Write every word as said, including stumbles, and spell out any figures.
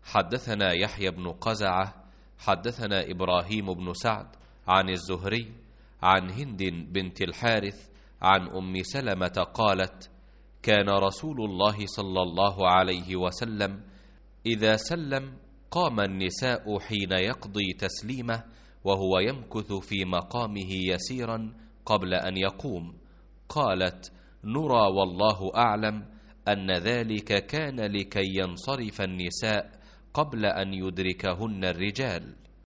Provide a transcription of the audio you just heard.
حدثنا يحيى بن قزعة حدثنا إبراهيم بن سعد عن الزهري عن هند بنت الحارث عن أم سلمة قالت: كان رسول الله صلى الله عليه وسلم إذا سلم قام النساء حين يقضي تسليمه وهو يمكث في مقامه يسيرا قبل أن يقوم. قالت: نرى والله أعلم أن ذلك كان لكي ينصرف النساء قبل أن يدركهن الرجال.